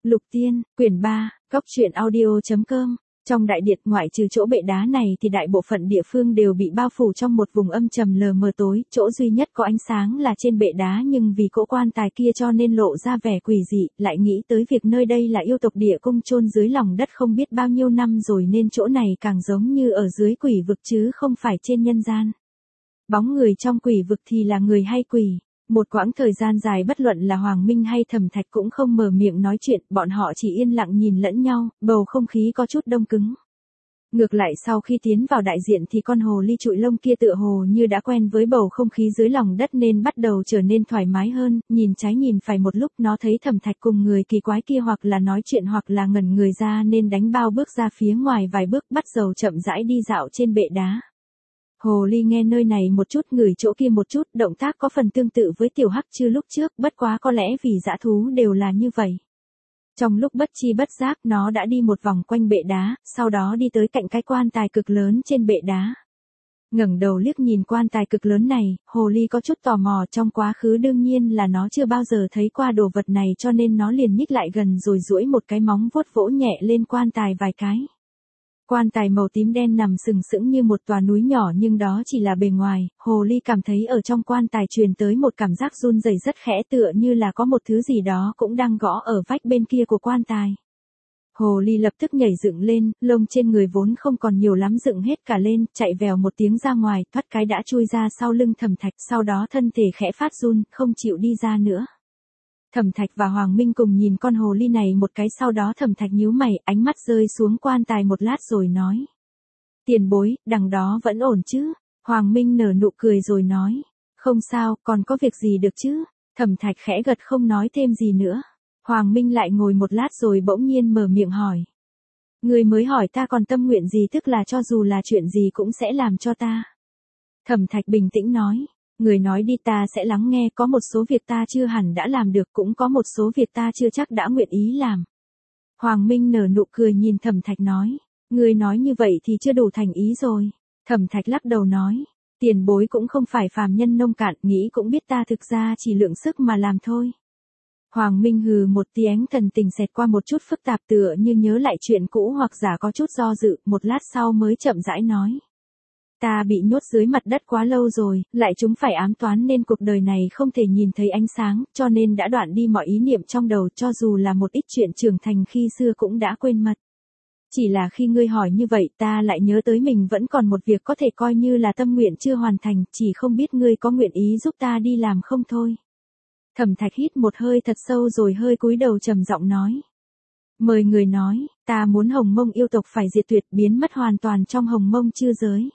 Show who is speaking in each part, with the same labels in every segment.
Speaker 1: Lục Tiên, quyển 3, Góc truyện audio.com. Trong đại điện ngoại trừ chỗ bệ đá này thì đại bộ phận địa phương đều bị bao phủ trong một vùng âm trầm lờ mờ tối, chỗ duy nhất có ánh sáng là trên bệ đá, nhưng vì cỗ quan tài kia cho nên lộ ra vẻ quỷ dị, lại nghĩ tới việc nơi đây là yêu tộc địa cung chôn dưới lòng đất không biết bao nhiêu năm rồi nên chỗ này càng giống như ở dưới quỷ vực chứ không phải trên nhân gian. Bóng người trong quỷ vực thì là người hay quỷ? Một quãng thời gian dài bất luận là Hoàng Minh hay Thẩm Thạch cũng không mở miệng nói chuyện, bọn họ chỉ yên lặng nhìn lẫn nhau, bầu không khí có chút đông cứng. Ngược lại sau khi tiến vào đại diện thì con hồ ly trụi lông kia tựa hồ như đã quen với bầu không khí dưới lòng đất nên bắt đầu trở nên thoải mái hơn, nhìn trái nhìn phải một lúc nó thấy Thẩm Thạch cùng người kỳ quái kia hoặc là nói chuyện hoặc là ngẩn người ra nên đánh bao bước ra phía ngoài vài bước, bắt đầu chậm rãi đi dạo trên bệ đá. Hồ ly nghe nơi này một chút ngửi chỗ kia một chút, động tác có phần tương tự với tiểu hắc chư lúc trước, bất quá có lẽ vì dã thú đều là như vậy. Trong lúc bất chi bất giác nó đã đi một vòng quanh bệ đá, sau đó đi tới cạnh cái quan tài cực lớn trên bệ đá. Ngẩng đầu liếc nhìn quan tài cực lớn này, hồ ly có chút tò mò, trong quá khứ đương nhiên là nó chưa bao giờ thấy qua đồ vật này cho nên nó liền nhích lại gần rồi duỗi một cái móng vuốt vỗ nhẹ lên quan tài vài cái. Quan tài màu tím đen nằm sừng sững như một tòa núi nhỏ nhưng đó chỉ là bề ngoài, hồ ly cảm thấy ở trong quan tài truyền tới một cảm giác run rẩy rất khẽ tựa như là có một thứ gì đó cũng đang gõ ở vách bên kia của quan tài. Hồ ly lập tức nhảy dựng lên, lông trên người vốn không còn nhiều lắm dựng hết cả lên, chạy vèo một tiếng ra ngoài, thoát cái đã chui ra sau lưng Thẩm Thạch, sau đó thân thể khẽ phát run, không chịu đi ra nữa. Thẩm Thạch và Hoàng Minh cùng nhìn con hồ ly này một cái, sau đó Thẩm Thạch nhíu mày, ánh mắt rơi xuống quan tài một lát rồi nói. Tiền bối, đằng đó vẫn ổn chứ? Hoàng Minh nở nụ cười rồi nói. Không sao, còn có việc gì được chứ? Thẩm Thạch khẽ gật không nói thêm gì nữa. Hoàng Minh lại ngồi một lát rồi bỗng nhiên mở miệng hỏi. Người mới hỏi ta còn tâm nguyện gì, tức là cho dù là chuyện gì cũng sẽ làm cho ta. Thẩm Thạch bình tĩnh nói. Người nói đi, ta sẽ lắng nghe, có một số việc ta chưa hẳn đã làm được, cũng có một số việc ta chưa chắc đã nguyện ý làm. Hoàng Minh nở nụ cười nhìn Thẩm Thạch nói, người nói như vậy thì chưa đủ thành ý rồi. Thẩm Thạch lắc đầu nói, tiền bối cũng không phải phàm nhân nông cạn, nghĩ cũng biết ta thực ra chỉ lượng sức mà làm thôi. Hoàng Minh hừ một tiếng, thần tình xẹt qua một chút phức tạp tựa như nhớ lại chuyện cũ hoặc giả có chút do dự, một lát sau mới chậm rãi nói. Ta bị nhốt dưới mặt đất quá lâu rồi, lại chúng phải ám toán nên cuộc đời này không thể nhìn thấy ánh sáng, cho nên đã đoạn đi mọi ý niệm trong đầu, cho dù là một ít chuyện trưởng thành khi xưa cũng đã quên mất. Chỉ là khi ngươi hỏi như vậy ta lại nhớ tới mình vẫn còn một việc có thể coi như là tâm nguyện chưa hoàn thành, chỉ không biết ngươi có nguyện ý giúp ta đi làm không thôi. Thẩm Thạch hít một hơi thật sâu rồi hơi cúi đầu trầm giọng nói. Mời người nói, ta muốn Hồng Mông yêu tộc phải diệt tuyệt, biến mất hoàn toàn trong Hồng Mông chư giới.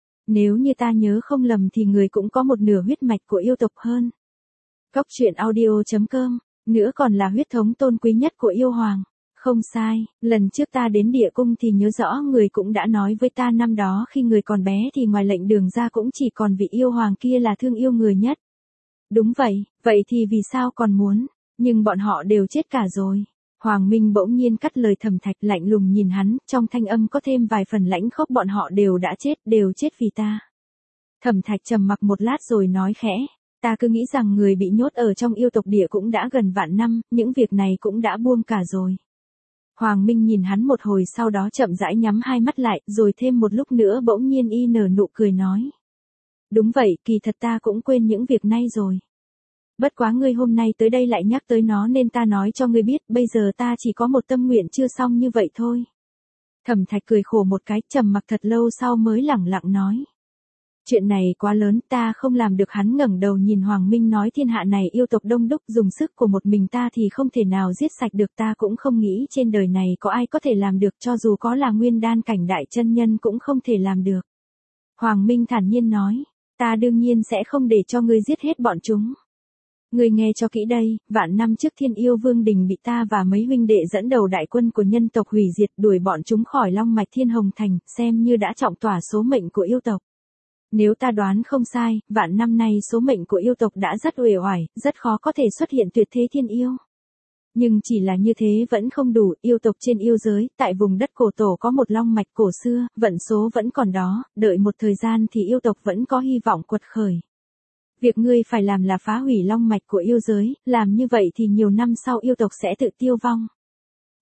Speaker 1: Nếu như ta nhớ không lầm thì người cũng có một nửa huyết mạch của yêu tộc hơn. Góc truyện audio.com, nữa còn là huyết thống tôn quý nhất của yêu hoàng. Không sai, lần trước ta đến địa cung thì nhớ rõ người cũng đã nói với ta năm đó khi người còn bé thì ngoài lệnh đường ra cũng chỉ còn vị yêu hoàng kia là thương yêu người nhất. Đúng vậy, vậy thì vì sao còn muốn, nhưng bọn họ đều chết cả rồi. Hoàng Minh bỗng nhiên cắt lời Thẩm Thạch, lạnh lùng nhìn hắn, trong thanh âm có thêm vài phần lãnh khốc, bọn họ đều đã chết, đều chết vì ta. Thẩm Thạch trầm mặc một lát rồi nói khẽ, ta cứ nghĩ rằng người bị nhốt ở trong yêu tộc địa cũng đã gần vạn năm, những việc này cũng đã buông cả rồi. Hoàng Minh nhìn hắn một hồi sau đó chậm rãi nhắm hai mắt lại, rồi thêm một lúc nữa bỗng nhiên nở nụ cười nói. Đúng vậy, kỳ thật ta cũng quên những việc này rồi. Bất quá ngươi hôm nay tới đây lại nhắc tới nó nên ta nói cho ngươi biết, bây giờ ta chỉ có một tâm nguyện chưa xong như vậy thôi. Thẩm Thạch cười khổ một cái, trầm mặc thật lâu sau mới lẳng lặng nói. Chuyện này quá lớn, ta không làm được. Hắn ngẩng đầu nhìn Hoàng Minh nói, thiên hạ này yêu tộc đông đúc, dùng sức của một mình ta thì không thể nào giết sạch được, ta cũng không nghĩ trên đời này có ai có thể làm được, cho dù có là nguyên đan cảnh đại chân nhân cũng không thể làm được. Hoàng Minh thản nhiên nói, ta đương nhiên sẽ không để cho ngươi giết hết bọn chúng. Ngươi nghe cho kỹ đây, vạn năm trước Thiên Yêu Vương Đình bị ta và mấy huynh đệ dẫn đầu đại quân của nhân tộc hủy diệt, đuổi bọn chúng khỏi Long Mạch Thiên Hồng Thành, xem như đã trọng tỏa số mệnh của yêu tộc. Nếu ta đoán không sai, vạn năm nay số mệnh của yêu tộc đã rất uể oải, rất khó có thể xuất hiện tuyệt thế thiên yêu. Nhưng chỉ là như thế vẫn không đủ, yêu tộc trên yêu giới, tại vùng đất cổ tổ có một long mạch cổ xưa, vận số vẫn còn đó, đợi một thời gian thì yêu tộc vẫn có hy vọng quật khởi. Việc ngươi phải làm là phá hủy long mạch của yêu giới, làm như vậy thì nhiều năm sau yêu tộc sẽ tự tiêu vong.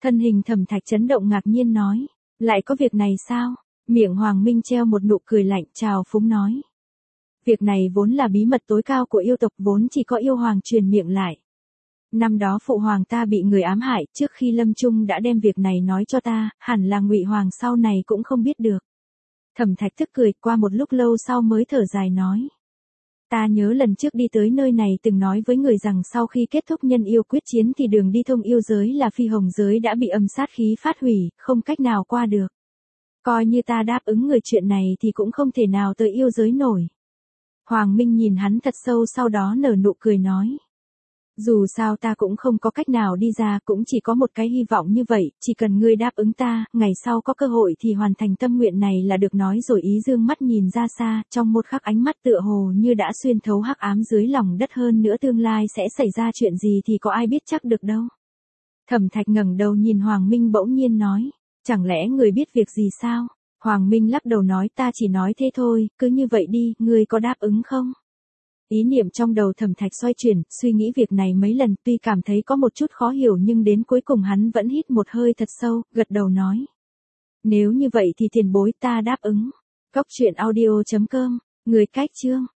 Speaker 1: Thân hình Thẩm Thạch chấn động ngạc nhiên nói. Lại có việc này sao? Miệng Hoàng Minh treo một nụ cười lạnh trào phúng nói. Việc này vốn là bí mật tối cao của yêu tộc, vốn chỉ có yêu hoàng truyền miệng lại. Năm đó phụ hoàng ta bị người ám hại, trước khi lâm chung đã đem việc này nói cho ta, hẳn là Ngụy hoàng sau này cũng không biết được. Thẩm Thạch tức cười, qua một lúc lâu sau mới thở dài nói. Ta nhớ lần trước đi tới nơi này từng nói với người rằng sau khi kết thúc nhân yêu quyết chiến thì đường đi thông yêu giới là phi hồng giới đã bị âm sát khí phát hủy, không cách nào qua được. Coi như ta đáp ứng người chuyện này thì cũng không thể nào tới yêu giới nổi. Hoàng Minh nhìn hắn thật sâu sau đó nở nụ cười nói. Dù sao ta cũng không có cách nào đi ra, cũng chỉ có một cái hy vọng như vậy, chỉ cần ngươi đáp ứng ta, ngày sau có cơ hội thì hoàn thành tâm nguyện này là được. Nói rồi ý dương mắt nhìn ra xa, trong một khắc ánh mắt tựa hồ như đã xuyên thấu hắc ám dưới lòng đất, hơn nữa tương lai sẽ xảy ra chuyện gì thì có ai biết chắc được đâu. Thẩm Thạch ngẩng đầu nhìn Hoàng Minh bỗng nhiên nói, chẳng lẽ người biết việc gì sao? Hoàng Minh lắc đầu nói, ta chỉ nói thế thôi, cứ như vậy đi, ngươi có đáp ứng không? Ý niệm trong đầu Thẩm Thạch xoay chuyển, suy nghĩ việc này mấy lần, tuy cảm thấy có một chút khó hiểu nhưng đến cuối cùng hắn vẫn hít một hơi thật sâu, gật đầu nói. Nếu như vậy thì tiền bối ta đáp ứng. Cốc truyện audio.com, người cách chương.